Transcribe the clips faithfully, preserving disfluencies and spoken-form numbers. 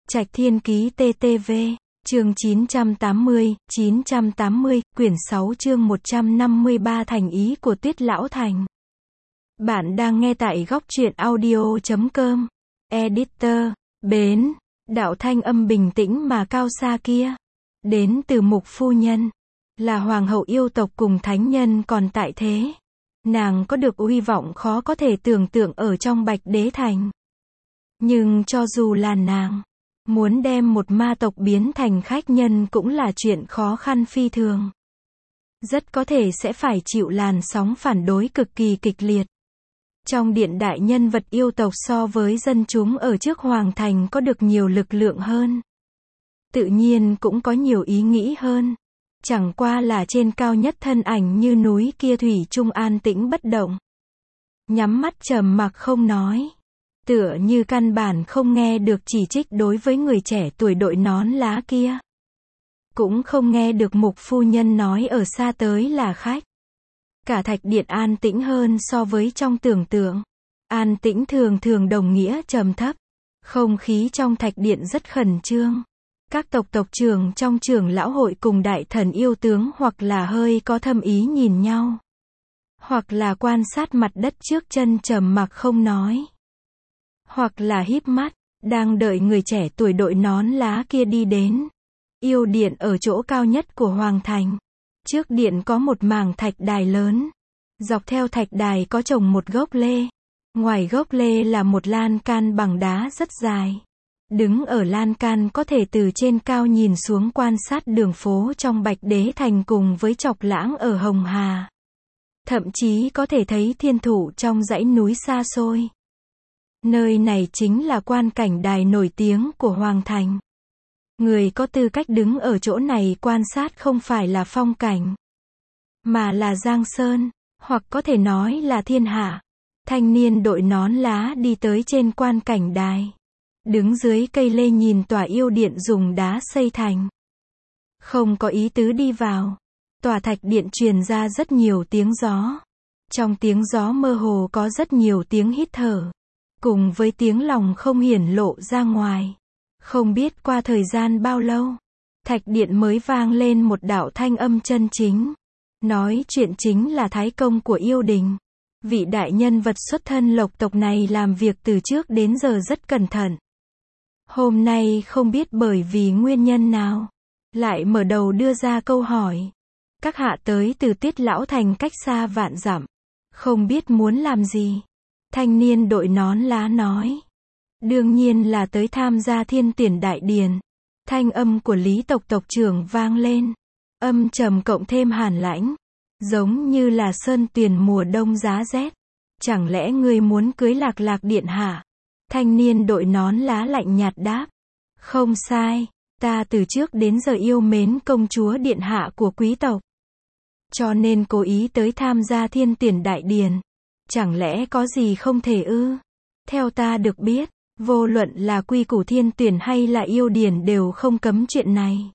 Trạch Thiên Ký tê tê vê, chương chín trăm tám mươi, chín trăm tám mươi, quyển sáu chương một trăm năm mươi ba Thành ý của Tuyết Lão Thành. Bạn đang nghe tại góc truyện audio chấm com. Editor, Bến, đạo thanh âm bình tĩnh mà cao xa kia. Đến từ Mục Phu Nhân. Là hoàng hậu yêu tộc cùng thánh nhân còn tại thế. Nàng có được uy vọng khó có thể tưởng tượng ở trong Bạch Đế Thành. Nhưng cho dù là nàng, muốn đem một ma tộc biến thành khách nhân cũng là chuyện khó khăn phi thường. Rất có thể sẽ phải chịu làn sóng phản đối cực kỳ kịch liệt. Trong điện đại nhân vật yêu tộc so với dân chúng ở trước hoàng thành có được nhiều lực lượng hơn. Tự nhiên cũng có nhiều ý nghĩ hơn. Chẳng qua là trên cao nhất thân ảnh như núi kia thủy chung an tĩnh bất động. Nhắm mắt trầm mặc không nói. Tựa như căn bản không nghe được chỉ trích đối với người trẻ tuổi đội nón lá kia. Cũng không nghe được Mục Phu Nhân nói ở xa tới là khách. Cả thạch điện an tĩnh hơn so với trong tưởng tượng. An tĩnh thường thường đồng nghĩa trầm thấp. Không khí trong thạch điện rất khẩn trương. Các tộc tộc trưởng trong trưởng lão hội cùng đại thần yêu tướng hoặc là hơi có thâm ý nhìn nhau. Hoặc là quan sát mặt đất trước chân trầm mặc không nói. Hoặc là híp mắt, đang đợi người trẻ tuổi đội nón lá kia đi đến. Yêu điện ở chỗ cao nhất của hoàng thành. Trước điện có một mảng thạch đài lớn. Dọc theo thạch đài có trồng một gốc lê. Ngoài gốc lê là một lan can bằng đá rất dài. Đứng ở lan can có thể từ trên cao nhìn xuống quan sát đường phố trong Bạch Đế Thành cùng với Chọc Lãng ở Hồng Hà. Thậm chí có thể thấy thiên thụ trong dãy núi xa xôi. Nơi này chính là quan cảnh đài nổi tiếng của Hoàng Thành. Người có tư cách đứng ở chỗ này quan sát không phải là phong cảnh, mà là Giang Sơn, hoặc có thể nói là thiên hạ. Thanh niên đội nón lá đi tới trên quan cảnh đài. Đứng dưới cây lê nhìn tòa yêu điện dùng đá xây thành. Không có ý tứ đi vào. Tòa thạch điện truyền ra rất nhiều tiếng gió. Trong tiếng gió mơ hồ có rất nhiều tiếng hít thở. Cùng với tiếng lòng không hiển lộ ra ngoài. Không biết qua thời gian bao lâu, thạch điện mới vang lên một đạo thanh âm chân chính. Nói chuyện chính là thái công của yêu đình. Vị đại nhân vật xuất thân lộc tộc này làm việc từ trước đến giờ rất cẩn thận. Hôm nay không biết bởi vì nguyên nhân nào, lại mở đầu đưa ra câu hỏi. Các hạ tới từ Tuyết Lão Thành cách xa vạn dặm. Không biết muốn làm gì. Thanh niên đội nón lá nói. Đương nhiên là tới tham gia Thiên Tuyển Đại Điền. Thanh âm của Lý tộc tộc trưởng vang lên. Âm trầm cộng thêm hàn lãnh. Giống như là sơn tuyền mùa đông giá rét. Chẳng lẽ ngươi muốn cưới Lạc Lạc điện hạ? Thanh niên đội nón lá lạnh nhạt đáp. Không sai, ta từ trước đến giờ yêu mến công chúa điện hạ của quý tộc. Cho nên cố ý tới tham gia Thiên Tuyển Đại Điền. Chẳng lẽ có gì không thể ư? Theo ta được biết, vô luận là quy củ thiên tuyển hay là yêu điển đều không cấm chuyện này.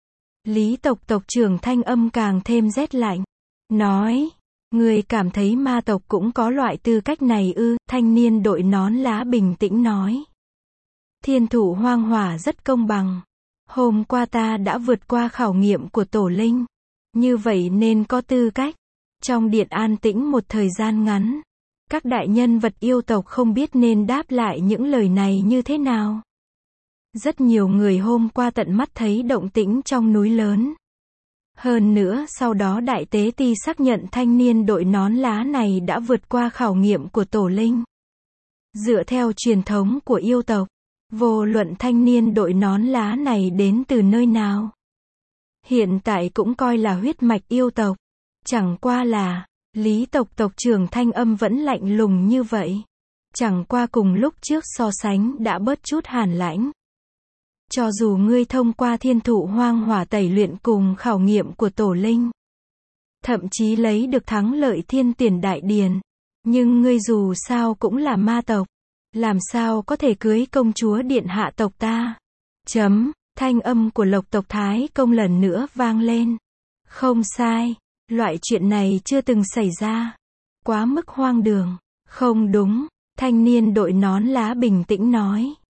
Lý tộc tộc trưởng thanh âm càng thêm rét lạnh. Nói, người cảm thấy ma tộc cũng có loại tư cách này ư? Thanh niên đội nón lá bình tĩnh nói. Thiên thủ hoang hỏa rất công bằng. Hôm qua ta đã vượt qua khảo nghiệm của tổ linh. Như vậy nên có tư cách. Trong điện an tĩnh một thời gian ngắn. Các đại nhân vật yêu tộc không biết nên đáp lại những lời này như thế nào. Rất nhiều người hôm qua tận mắt thấy động tĩnh trong núi lớn. Hơn nữa sau đó đại tế ti xác nhận thanh niên đội nón lá này đã vượt qua khảo nghiệm của tổ linh. Dựa theo truyền thống của yêu tộc, vô luận thanh niên đội nón lá này đến từ nơi nào. Hiện tại cũng coi là huyết mạch yêu tộc. Chẳng qua là, Lý tộc tộc trưởng thanh âm vẫn lạnh lùng như vậy. Chẳng qua cùng lúc trước so sánh đã bớt chút hàn lãnh. Cho dù ngươi thông qua thiên thụ hoang hỏa tẩy luyện cùng khảo nghiệm của tổ linh. Thậm chí lấy được thắng lợi Thiên Tuyển Đại Điền. Nhưng ngươi dù sao cũng là ma tộc. Làm sao có thể cưới công chúa điện hạ tộc ta? Chấm, thanh âm của Lộc tộc Thái công lần nữa vang lên. Không sai. Loại chuyện này chưa từng xảy ra. Quá mức hoang đường. Không đúng. Thanh niên đội nón lá bình tĩnh nói.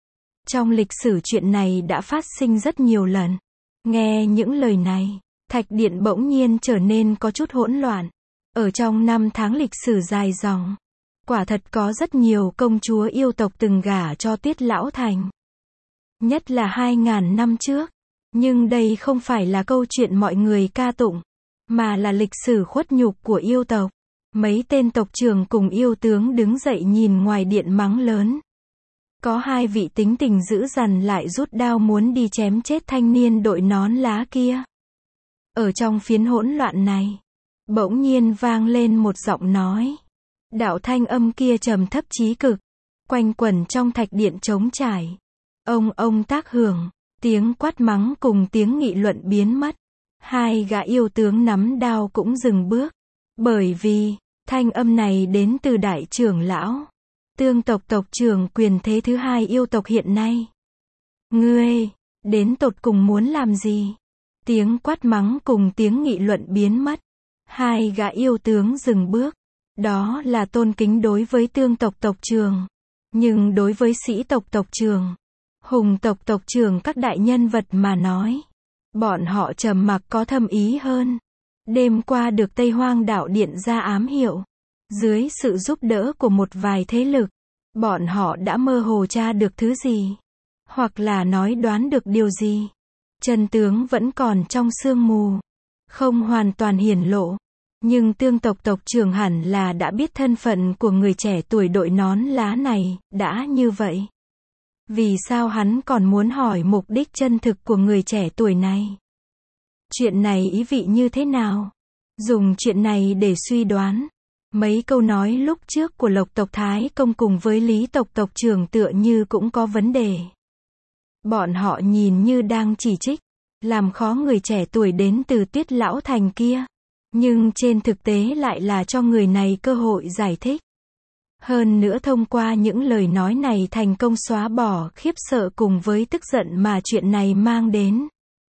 Trong lịch sử chuyện này đã phát sinh rất nhiều lần. Nghe những lời này, Thạch Điện bỗng nhiên trở nên có chút hỗn loạn. Ở trong năm tháng lịch sử dài dòng, quả thật có rất nhiều công chúa yêu tộc từng gả cho Tiết Lão Thành. Nhất là hai ngàn năm trước. Nhưng đây không phải là câu chuyện mọi người ca tụng, mà là lịch sử khuất nhục của yêu tộc. Mấy tên tộc trưởng cùng yêu tướng đứng dậy nhìn ngoài điện mắng lớn. Có hai vị tính tình dữ dằn lại rút đao muốn đi chém chết thanh niên đội nón lá kia. Ở trong phiến hỗn loạn này, bỗng nhiên vang lên một giọng nói. Đạo thanh âm kia trầm thấp chí cực, quanh quẩn trong thạch điện trống trải. Ông ông tác hưởng, tiếng quát mắng cùng tiếng nghị luận biến mất. Hai gã yêu tướng nắm đao cũng dừng bước. Bởi vì, thanh âm này đến từ đại trưởng lão. Tương tộc tộc trưởng quyền thế thứ hai yêu tộc hiện nay. Ngươi, đến tột cùng muốn làm gì? Tiếng quát mắng cùng tiếng nghị luận biến mất. Hai gã yêu tướng dừng bước. Đó là tôn kính đối với tương tộc tộc trưởng. Nhưng đối với sĩ tộc tộc trưởng, hùng tộc tộc trưởng các đại nhân vật mà nói, bọn họ trầm mặc có thâm ý hơn. Đêm qua được Tây Hoang Đạo Điện ra ám hiệu. Dưới sự giúp đỡ của một vài thế lực, bọn họ đã mơ hồ tra được thứ gì, hoặc là nói đoán được điều gì. Chân tướng vẫn còn trong sương mù, không hoàn toàn hiển lộ. Nhưng tương tộc tộc trưởng hẳn là đã biết thân phận của người trẻ tuổi đội nón lá này. Đã như vậy, vì sao hắn còn muốn hỏi mục đích chân thực của người trẻ tuổi này? Chuyện này ý vị như thế nào? Dùng chuyện này để suy đoán. Mấy câu nói lúc trước của Lộc tộc Thái Công cùng với Lý tộc tộc trưởng tựa như cũng có vấn đề. Bọn họ nhìn như đang chỉ trích, làm khó người trẻ tuổi đến từ Tiết Lão Thành kia. Nhưng trên thực tế lại là cho người này cơ hội giải thích. Hơn nữa thông qua những lời nói này thành công xóa bỏ khiếp sợ cùng với tức giận mà chuyện này mang đến.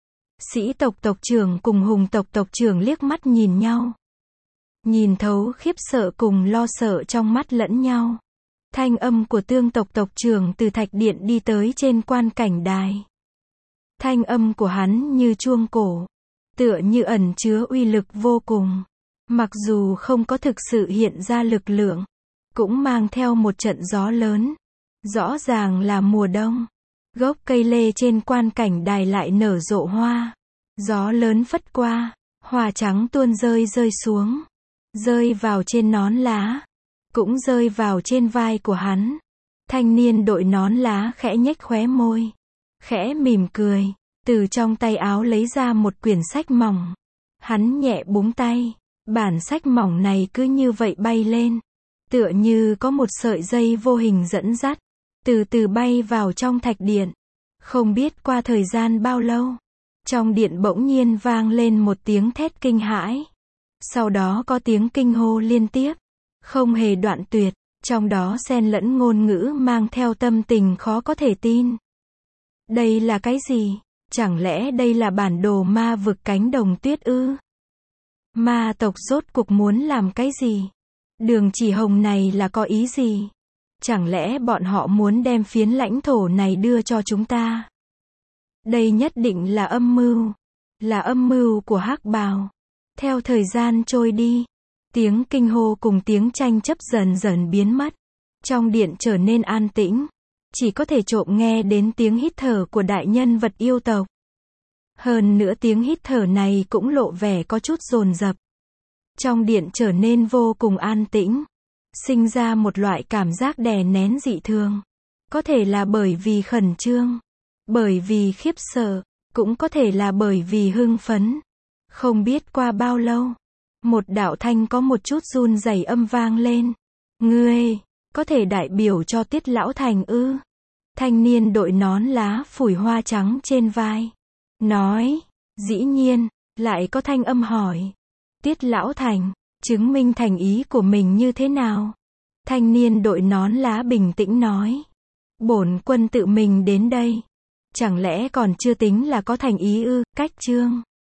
Sĩ tộc tộc trưởng cùng hùng tộc tộc trưởng liếc mắt nhìn nhau. Nhìn thấu khiếp sợ cùng lo sợ trong mắt lẫn nhau. Thanh âm của tương tộc tộc trưởng từ thạch điện đi tới trên quan cảnh đài. Thanh âm của hắn như chuông cổ, tựa như ẩn chứa uy lực vô cùng. Mặc dù không có thực sự hiện ra lực lượng, cũng mang theo một trận gió lớn. Rõ ràng là mùa đông. Gốc cây lê trên quan cảnh đài lại nở rộ hoa. Gió lớn phất qua, hoa trắng tuôn rơi rơi xuống. Rơi vào trên nón lá, cũng rơi vào trên vai của hắn. Thanh niên đội nón lá khẽ nhếch khóe môi, khẽ mỉm cười, từ trong tay áo lấy ra một quyển sách mỏng. Hắn nhẹ búng tay, bản sách mỏng này cứ như vậy bay lên, tựa như có một sợi dây vô hình dẫn dắt, từ từ bay vào trong thạch điện. Không biết qua thời gian bao lâu, trong điện bỗng nhiên vang lên một tiếng thét kinh hãi. Sau đó có tiếng kinh hô liên tiếp, không hề đoạn tuyệt, trong đó xen lẫn ngôn ngữ mang theo tâm tình khó có thể tin. Đây là cái gì? Chẳng lẽ đây là bản đồ ma vực cánh đồng tuyết ư? Ma tộc rốt cuộc muốn làm cái gì? Đường chỉ hồng này là có ý gì? Chẳng lẽ bọn họ muốn đem phiến lãnh thổ này đưa cho chúng ta? Đây nhất định là âm mưu, là âm mưu của Hắc Bào. Theo thời gian trôi đi, tiếng kinh hô cùng tiếng tranh chấp dần dần biến mất. Trong điện trở nên an tĩnh, chỉ có thể trộm nghe đến tiếng hít thở của đại nhân vật yêu tộc. Hơn nữa tiếng hít thở này cũng lộ vẻ có chút dồn dập. Trong điện trở nên vô cùng an tĩnh, sinh ra một loại cảm giác đè nén dị thường. Có thể là bởi vì khẩn trương, bởi vì khiếp sợ, cũng có thể là bởi vì hưng phấn. Không biết qua bao lâu, một đạo thanh có một chút run rẩy âm vang lên. Ngươi, có thể đại biểu cho Tiết Lão Thành ư? Thanh niên đội nón lá phủi hoa trắng trên vai. Nói, dĩ nhiên, lại có thanh âm hỏi. Tiết Lão Thành, chứng minh thành ý của mình như thế nào? Thanh niên đội nón lá bình tĩnh nói. Bổn quân tự mình đến đây. Chẳng lẽ còn chưa tính là có thành ý ư? Cách chương